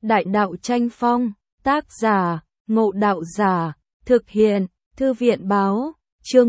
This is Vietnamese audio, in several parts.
Đại đạo tranh phong, tác giả, Ngộ Đạo Giả, thực hiện, Thư viện báo, chương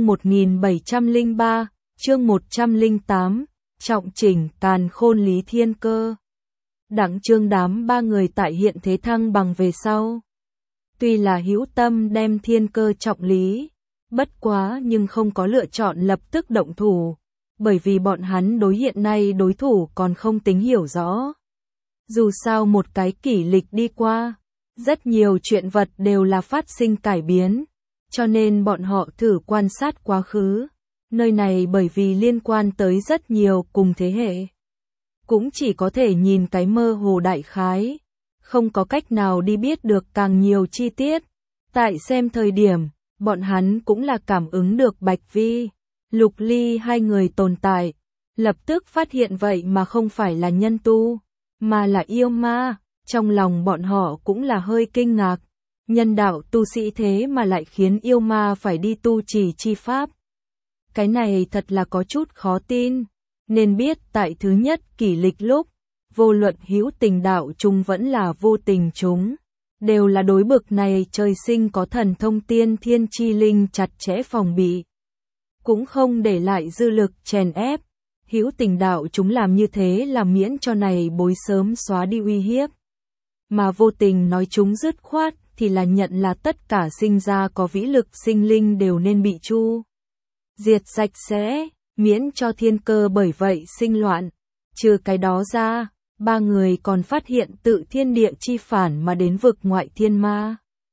1703, chương 108, trọng chỉnh càn khôn Lý Thiên Cơ. Đặng Trương đám ba người tại hiện thế thăng bằng về sau. Tuy là hữu tâm đem thiên cơ trọng lý, bất quá nhưng không có lựa chọn lập tức động thủ, bởi vì bọn hắn đối hiện nay đối thủ còn không tính hiểu rõ. Dù sao một cái kỷ lịch đi qua, rất nhiều chuyện vật đều là phát sinh cải biến, cho nên bọn họ thử quan sát quá khứ. Nơi này bởi vì liên quan tới rất nhiều cùng thế hệ, cũng chỉ có thể nhìn cái mơ hồ đại khái, không có cách nào đi biết được càng nhiều chi tiết. Tại xem thời điểm, bọn hắn cũng là cảm ứng được Bạch Vi, Lục Ly hai người tồn tại, lập tức phát hiện vậy mà không phải là nhân tu, mà là yêu ma. Trong lòng bọn họ cũng là hơi kinh ngạc, nhân đạo tu sĩ thế mà lại khiến yêu ma phải đi tu trì chi pháp. Cái này thật là có chút khó tin, nên biết tại thứ nhất kỷ lịch lúc, vô luận hữu tình đạo chúng vẫn là vô tình chúng, đều là đối bực này trời sinh có thần thông tiên thiên chi linh chặt chẽ phòng bị, cũng không để lại dư lực chèn ép. Hữu tình đạo chúng làm như thế là miễn cho này bối sớm xóa đi uy hiếp, mà vô tình nói chúng dứt khoát thì là nhận là tất cả sinh ra có vĩ lực sinh linh đều nên bị chu diệt sạch sẽ, miễn cho thiên cơ bởi vậy sinh loạn. Trừ cái đó ra, ba người còn phát hiện tự thiên địa chi phản mà đến vực ngoại thiên ma,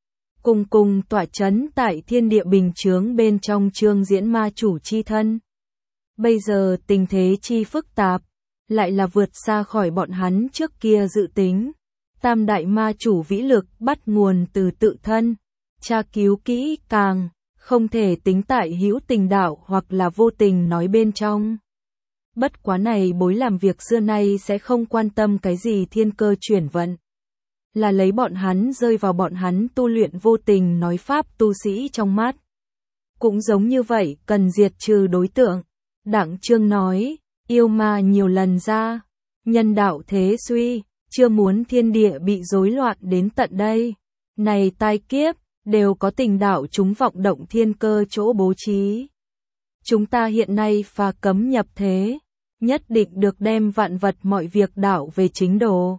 cùng tọa chấn tại thiên địa bình chướng bên trong Trương Diễn ma chủ chi thân. Bây giờ tình thế chi phức tạp, lại là vượt xa khỏi bọn hắn trước kia dự tính. Tam đại ma chủ vĩ lực bắt nguồn từ tự thân, tra cứu kỹ càng, không thể tính tại hữu tình đạo hoặc là vô tình nói bên trong. Bất quá này bối làm việc xưa nay sẽ không quan tâm cái gì thiên cơ chuyển vận, là lấy bọn hắn rơi vào bọn hắn tu luyện vô tình nói pháp tu sĩ trong mắt. Cũng giống như vậy, cần diệt trừ đối tượng. Đặng Trương nói, yêu ma nhiều lần ra, nhân đạo thế suy, chưa muốn thiên địa bị rối loạn đến tận đây. Này tai kiếp, đều có tình đạo chúng vọng động thiên cơ chỗ bố trí. Chúng ta hiện nay phá cấm nhập thế, nhất định được đem vạn vật mọi việc đảo về chính đồ.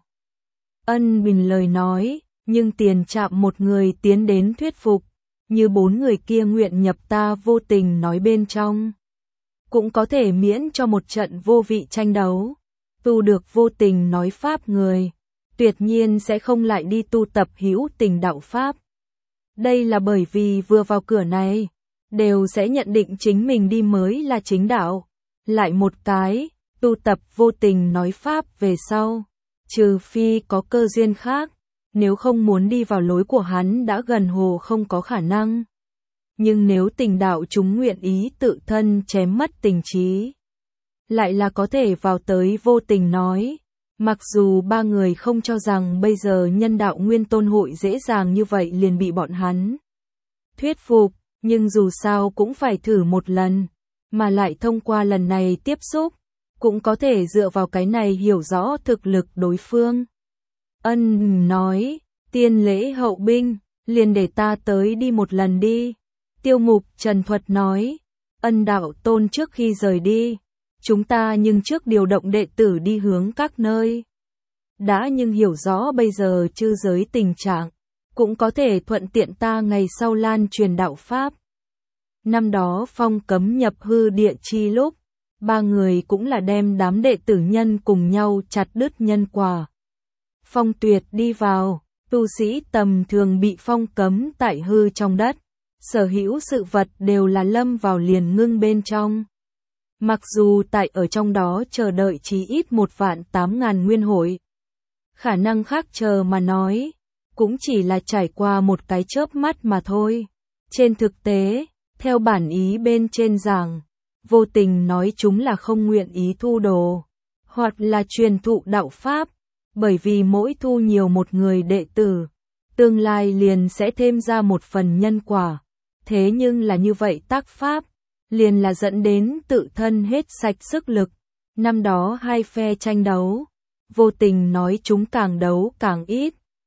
Ân Bình lời nói, nhưng tiền chạm một người tiến đến thuyết phục, như bốn người kia nguyện nhập ta vô tình nói bên trong. Cũng có thể miễn cho một trận vô vị tranh đấu. Tu được vô tình nói pháp người, tuyệt nhiên sẽ không lại đi tu tập hữu tình đạo pháp. Đây là bởi vì vừa vào cửa này, đều sẽ nhận định chính mình đi mới là chính đạo. Lại một cái, tu tập vô tình nói pháp về sau, trừ phi có cơ duyên khác, nếu không muốn đi vào lối của hắn đã gần hồ không có khả năng. Nhưng nếu tình đạo chúng nguyện ý tự thân chém mất tình trí, lại là có thể vào tới vô tình nói. Mặc dù ba người không cho rằng bây giờ nhân đạo nguyên tôn hội dễ dàng như vậy liền bị bọn hắn thuyết phục, nhưng dù sao cũng phải thử một lần, mà lại thông qua lần này tiếp xúc, cũng có thể dựa vào cái này hiểu rõ thực lực đối phương. Ân nói, tiên lễ hậu binh, liền để ta tới đi một lần đi. Tiêu Mục Trần Thuật nói, Ân đạo tôn trước khi rời đi, chúng ta nhưng trước điều động đệ tử đi hướng các nơi. Đã nhưng hiểu rõ bây giờ chư giới tình trạng, cũng có thể thuận tiện ta ngày sau lan truyền đạo Pháp. Năm đó phong cấm nhập hư địa chi lúc, ba người cũng là đem đám đệ tử nhân cùng nhau chặt đứt nhân quả. Phong tuyệt đi vào, tu sĩ tầm thường bị phong cấm tại hư trong đất. Sở hữu sự vật đều là lâm vào liền ngưng bên trong. Mặc dù tại ở trong đó chờ đợi chí ít 1.800.000 nguyên hội. Khả năng khác chờ mà nói, cũng chỉ là trải qua một cái chớp mắt mà thôi. Trên thực tế, theo bản ý bên trên giảng, vô tình nói chúng là không nguyện ý thu đồ, hoặc là truyền thụ đạo Pháp, bởi vì mỗi thu nhiều một người đệ tử, tương lai liền sẽ thêm ra một phần nhân quả. Thế nhưng là như vậy tác pháp, liền là dẫn đến tự thân hết sạch sức lực. Năm đó hai phe tranh đấu, vô tình nói chúng càng đấu càng ít,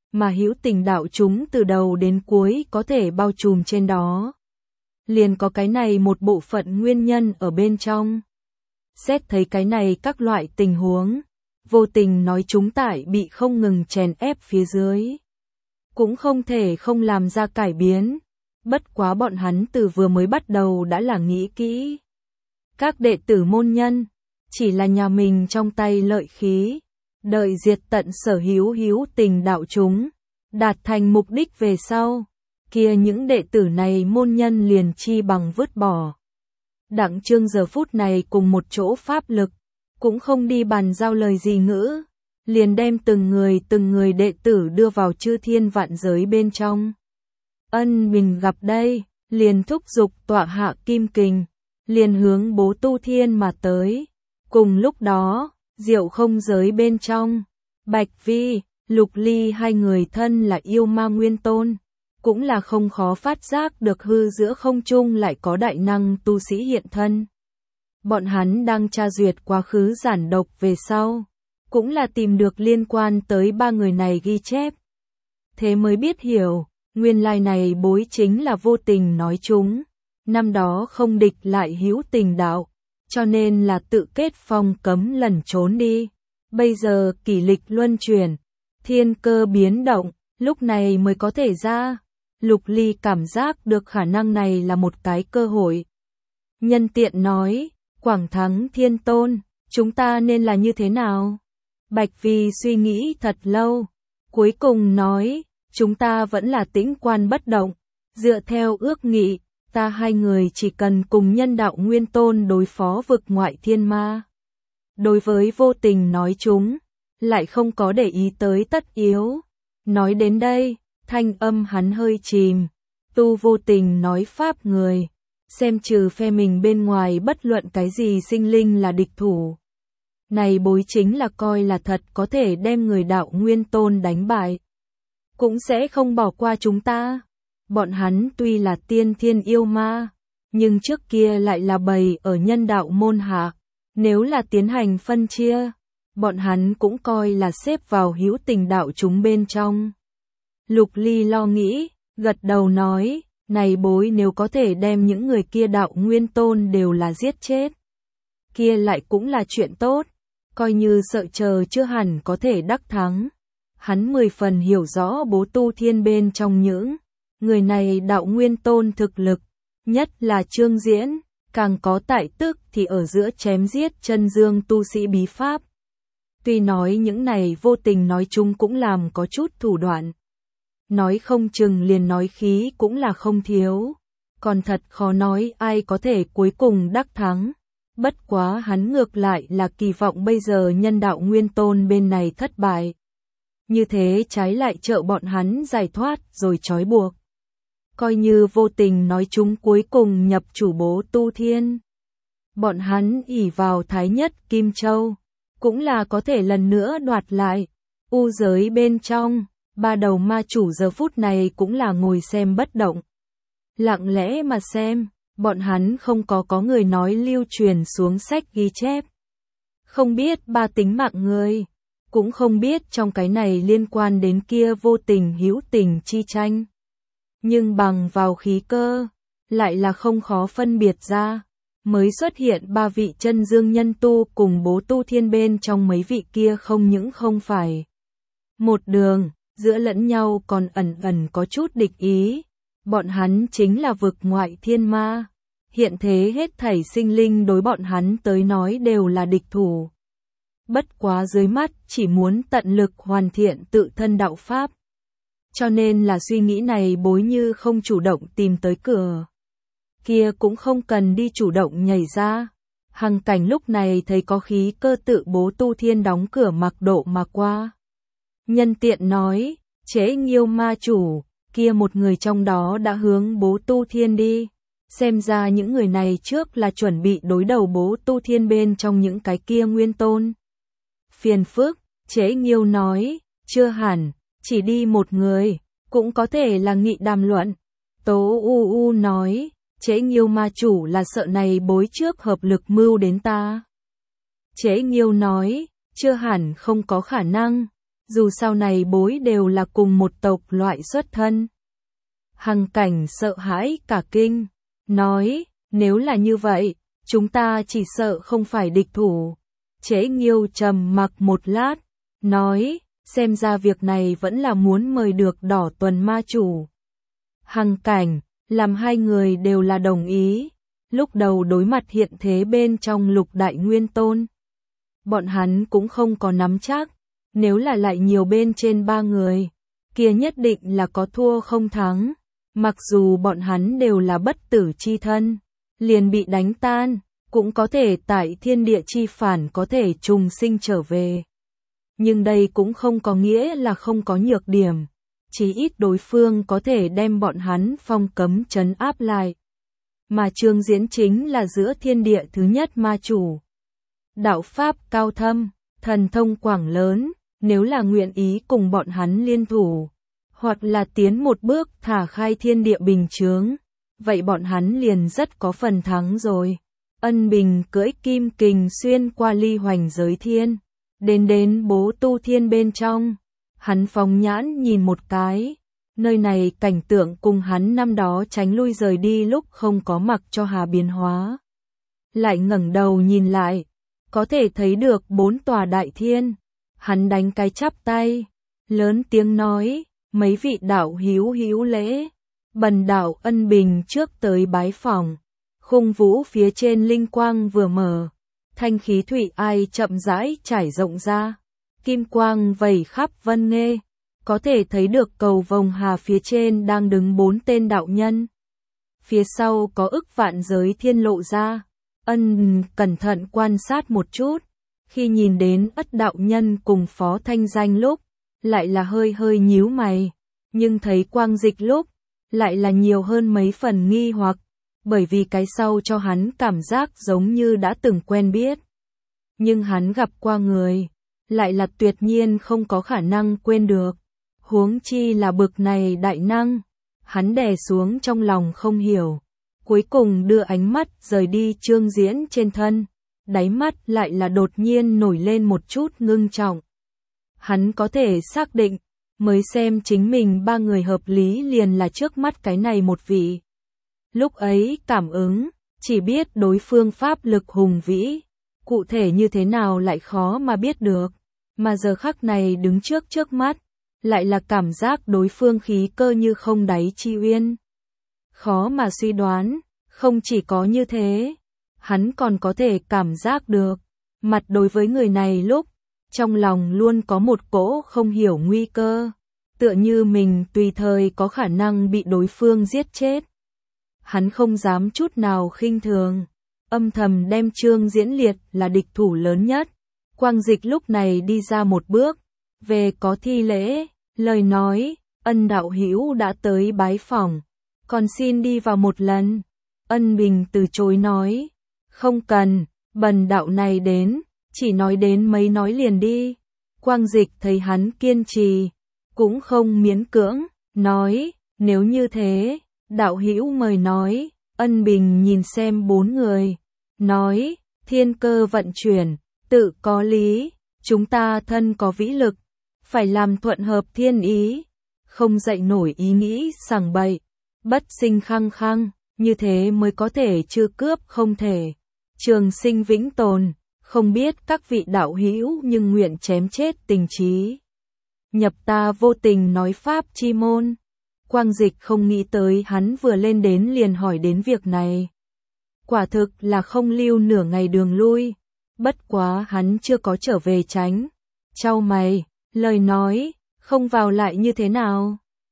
mà hữu tình đạo chúng từ đầu đến cuối có thể bao trùm trên đó. Liền có cái này một bộ phận nguyên nhân ở bên trong. Xét thấy cái này các loại tình huống, vô tình nói chúng tại bị không ngừng chèn ép phía dưới. Cũng không thể không làm ra cải biến, bất quá bọn hắn từ vừa mới bắt đầu đã là nghĩ kỹ. Các đệ tử môn nhân, chỉ là nhà mình trong tay lợi khí, đợi diệt tận sở hữu tình đạo chúng, đạt thành mục đích về sau, kia những đệ tử này môn nhân liền chi bằng vứt bỏ. Đặng Trương giờ phút này cùng một chỗ pháp lực, cũng không đi bàn giao lời gì ngữ, liền đem từng người đệ tử đưa vào chư thiên vạn giới bên trong. Ân mình gặp đây, liền thúc giục tọa hạ kim kình, liền hướng Bố Tu Thiên mà tới. Cùng lúc đó, Diệu Không giới bên trong, Bạch Vi, Lục Ly hai người thân là yêu ma nguyên tôn, cũng là không khó phát giác được hư giữa không trung lại có đại năng tu sĩ hiện thân. Bọn hắn đang tra duyệt quá khứ giản độc về sau, cũng là tìm được liên quan tới ba người này ghi chép. Thế mới biết hiểu, nguyên lai này bối chính là vô tình nói chúng, năm đó không địch lại hữu tình đạo, cho nên là tự kết phong cấm lẩn trốn đi. Bây giờ kỷ lịch luân chuyển, thiên cơ biến động, lúc này mới có thể ra. Lục Ly cảm giác được khả năng này là một cái cơ hội. Nhân tiện nói, Quảng Thắng Thiên Tôn, chúng ta nên là như thế nào? Bạch Vi suy nghĩ thật lâu, cuối cùng nói, chúng ta vẫn là tĩnh quan bất động, dựa theo ước nghị, ta hai người chỉ cần cùng nhân đạo nguyên tôn đối phó vực ngoại thiên ma. Đối với vô tình nói chúng, lại không có để ý tới tất yếu. Nói đến đây, thanh âm hắn hơi chìm, tu vô tình nói pháp người, xem trừ phe mình bên ngoài bất luận cái gì sinh linh là địch thủ. Này bối chính là coi là thật có thể đem người đạo nguyên tôn đánh bại. Cũng sẽ không bỏ qua chúng ta. Bọn hắn tuy là tiên thiên yêu ma, nhưng trước kia lại là bầy ở nhân đạo môn hạ. Nếu là tiến hành phân chia, bọn hắn cũng coi là xếp vào hữu tình đạo chúng bên trong. Lục Ly lo nghĩ, gật đầu nói, này bối nếu có thể đem những người kia đạo nguyên tôn đều là giết chết. Kia lại cũng là chuyện tốt, coi như sợ chờ chưa hẳn có thể đắc thắng. Hắn 10 phần hiểu rõ Bố Tu Thiên bên trong những người này đạo nguyên tôn thực lực, nhất là Trương Diễn, càng có tại tức thì ở giữa chém giết chân dương tu sĩ bí pháp. Tuy nói những này vô tình nói chung cũng làm có chút thủ đoạn. Nói không chừng liền nói khí cũng là không thiếu. Còn thật khó nói ai có thể cuối cùng đắc thắng. Bất quá hắn ngược lại là kỳ vọng bây giờ nhân đạo nguyên tôn bên này thất bại. Như thế trái lại trợ bọn hắn giải thoát rồi trói buộc. Coi như vô tình nói chúng cuối cùng nhập chủ Bố Tu Thiên. Bọn hắn ỷ vào Thái Nhất Kim Châu, cũng là có thể lần nữa đoạt lại. U giới bên trong, ba đầu ma chủ giờ phút này cũng là ngồi xem bất động. Lặng lẽ mà xem, bọn hắn không có người nói lưu truyền xuống sách ghi chép. Không biết ba tính mạng người, cũng không biết trong cái này liên quan đến kia vô tình hữu tình chi tranh. Nhưng bằng vào khí cơ, lại là không khó phân biệt ra. Mới xuất hiện ba vị chân dương nhân tu cùng Bố Tu Thiên bên trong mấy vị kia không những không phải một đường, giữa lẫn nhau còn ẩn có chút địch ý. Bọn hắn chính là vực ngoại thiên ma. Hiện thế hết thảy sinh linh đối bọn hắn tới nói đều là địch thủ. Bất quá dưới mắt chỉ muốn tận lực hoàn thiện tự thân đạo pháp. Cho nên là suy nghĩ này bối như không chủ động tìm tới cửa. Kia cũng không cần đi chủ động nhảy ra. Hằng Cảnh lúc này thấy có khí cơ tự Bố Tu Thiên đóng cửa mặc độ mà qua. Nhân tiện nói, Chế Nghiêu ma chủ, kia một người trong đó đã hướng Bố Tu Thiên đi. Xem ra những người này trước là chuẩn bị đối đầu Bố Tu Thiên bên trong những cái kia nguyên tôn. Phiền phức, Chế Nghiêu nói, chưa hẳn, chỉ đi một người, cũng có thể là nghị đàm luận. Tố U nói, Chế Nghiêu ma chủ là sợ này bối trước hợp lực mưu đến ta. Chế Nghiêu nói, chưa hẳn không có khả năng, dù sau này bối đều là cùng một tộc loại xuất thân. Hằng Cảnh sợ hãi cả kinh, nói, nếu là như vậy, chúng ta chỉ sợ không phải địch thủ. Chế Nghiêu trầm mặc một lát, nói, xem ra việc này vẫn là muốn mời được Đỏ Tuần ma chủ. Hằng Cảnh, làm hai người đều là đồng ý, lúc đầu đối mặt hiện thế bên trong Lục Đại Nguyên Tôn. Bọn hắn cũng không có nắm chắc, nếu là lại nhiều bên trên 3 người, kia nhất định là có thua không thắng. Mặc dù bọn hắn đều là bất tử chi thân, liền bị đánh tan, cũng có thể tại thiên địa chi phản có thể trùng sinh trở về. Nhưng đây cũng không có nghĩa là không có nhược điểm, chỉ ít đối phương có thể đem bọn hắn phong cấm trấn áp lại. Mà Trương Diễn chính là giữa thiên địa thứ nhất ma chủ. Đạo pháp cao thâm, thần thông quảng lớn, nếu là nguyện ý cùng bọn hắn liên thủ, hoặc là tiến một bước thả khai thiên địa bình chướng, vậy bọn hắn liền rất có phần thắng rồi. Ân Bình cưỡi kim kình xuyên qua ly hoành giới thiên, đến bố tu thiên bên trong, hắn phóng nhãn nhìn một cái, nơi này cảnh tượng cùng hắn năm đó tránh lui rời đi lúc không có mặc cho hà biến hóa. Lại ngẩng đầu nhìn lại, có thể thấy được 4 tòa đại thiên, hắn đánh cái chắp tay, lớn tiếng nói, mấy vị đạo hữu lễ, bần đạo Ân Bình trước tới bái phỏng. Khung vũ phía trên linh quang vừa mở, thanh khí thủy ai chậm rãi trải rộng ra, kim quang vẩy khắp vân nghê, có thể thấy được cầu vồng hà phía trên đang đứng 4 tên đạo nhân. Phía sau có ức vạn giới thiên lộ ra, Ân cẩn thận quan sát một chút, khi nhìn đến Ất đạo nhân cùng Phó Thanh Danh lúc, lại là hơi nhíu mày, nhưng thấy Quang Dịch lúc, lại là nhiều hơn mấy phần nghi hoặc, bởi vì cái sau cho hắn cảm giác giống như đã từng quen biết. Nhưng hắn gặp qua người, lại là tuyệt nhiên không có khả năng quên được, huống chi là bực này đại năng. Hắn đè xuống trong lòng không hiểu, cuối cùng đưa ánh mắt rời đi Trương Diễn trên thân, đáy mắt lại là đột nhiên nổi lên một chút ngưng trọng. Hắn có thể xác định, mới xem chính mình 3 người hợp lý liền là trước mắt cái này một vị. Lúc ấy cảm ứng, chỉ biết đối phương pháp lực hùng vĩ, cụ thể như thế nào lại khó mà biết được, mà giờ khắc này đứng trước mắt, lại là cảm giác đối phương khí cơ như không đáy chi uyên. Khó mà suy đoán, không chỉ có như thế, hắn còn có thể cảm giác được, mặt đối với người này lúc, trong lòng luôn có một cỗ không hiểu nguy cơ, tựa như mình tùy thời có khả năng bị đối phương giết chết. Hắn không dám chút nào khinh thường, âm thầm đem Trương Diễn liệt là địch thủ lớn nhất. Quang Dịch lúc này đi ra một bước, về có thi lễ, lời nói, Ân đạo hữu đã tới bái phỏng, còn xin đi vào một lần. Ân Bình từ chối nói, không cần, bần đạo này đến, chỉ nói đến mấy nói liền đi. Quang Dịch thấy hắn kiên trì, cũng không miễn cưỡng, nói, nếu như thế, đạo hữu mời nói. Ân Bình nhìn xem 4 người, nói, thiên cơ vận chuyển, tự có lý, chúng ta thân có vĩ lực, phải làm thuận hợp thiên ý, không dậy nổi ý nghĩ sằng bậy, bất sinh khăng khăng, như thế mới có thể chưa cướp không thể, trường sinh vĩnh tồn, không biết các vị đạo hữu nhưng nguyện chém chết tình trí. Nhập ta vô tình nói pháp chi môn. Quang Dịch không nghĩ tới hắn vừa lên đến liền hỏi đến việc này. Quả thực là không lưu nửa ngày đường lui, bất quá hắn chưa có trở về tránh. Chau mày, lời nói, không vào lại như thế nào?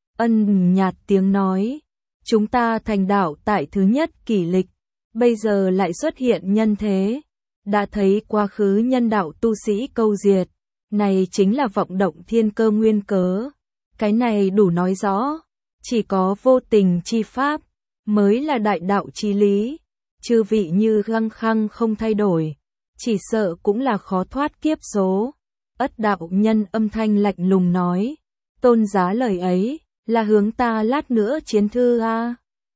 Ân nhạt tiếng nói, chúng ta thành đạo tại thứ nhất kỷ lịch, bây giờ lại xuất hiện nhân thế. Đã thấy quá khứ nhân đạo tu sĩ câu diệt, này chính là vọng động thiên cơ nguyên cớ. Cái này đủ nói rõ, chỉ có vô tình chi pháp, mới là đại đạo chi lý. Chư vị như găng khăng không thay đổi, chỉ sợ cũng là khó thoát kiếp số. Ất đạo nhân âm thanh lạnh lùng nói, tôn giá lời ấy, là hướng ta lát nữa chiến thư a.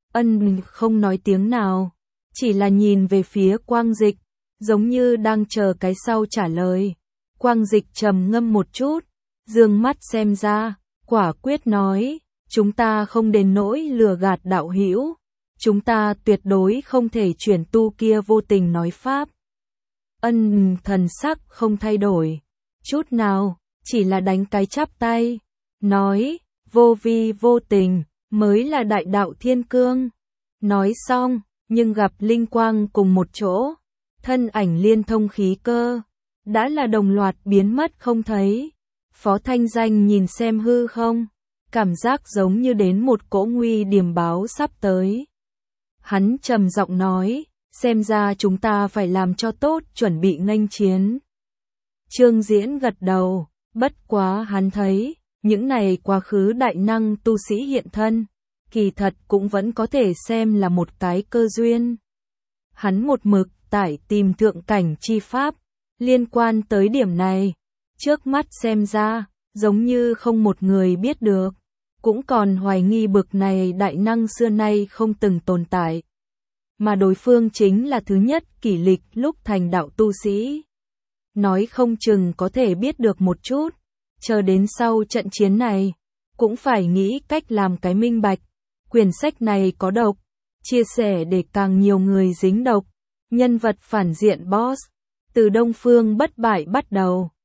Ân không nói tiếng nào, chỉ là nhìn về phía Quang Dịch, giống như đang chờ cái sau trả lời. Quang Dịch trầm ngâm một chút, dương mắt xem ra, quả quyết nói, chúng ta không đến nỗi lừa gạt đạo hữu, chúng ta tuyệt đối không thể chuyển tu kia vô tình nói pháp. Ân thần sắc không thay đổi, chút nào, chỉ là đánh cái chắp tay, nói, vô vi vô tình, mới là đại đạo thiên cương. Nói xong, nhưng gặp linh quang cùng một chỗ, thân ảnh liên thông khí cơ, đã là đồng loạt biến mất không thấy. Phó Thanh Danh nhìn xem hư không, cảm giác giống như đến một cỗ nguy điềm báo sắp tới. Hắn trầm giọng nói, xem ra chúng ta phải làm cho tốt chuẩn bị nghênh chiến. Trương Diễn gật đầu, bất quá hắn thấy, những này quá khứ đại năng tu sĩ hiện thân, kỳ thật cũng vẫn có thể xem là một cái cơ duyên. Hắn một mực tải tìm thượng cảnh chi pháp, liên quan tới điểm này, trước mắt xem ra, giống như không một người biết được, cũng còn hoài nghi bực này đại năng xưa nay không từng tồn tại. Mà đối phương chính là thứ nhất kỷ lịch lúc thành đạo tu sĩ. Nói không chừng có thể biết được một chút, chờ đến sau trận chiến này, cũng phải nghĩ cách làm cái minh bạch. Quyển sách này có độc, chia sẻ để càng nhiều người dính độc. Nhân vật phản diện boss, từ Đông Phương bất bại bắt đầu.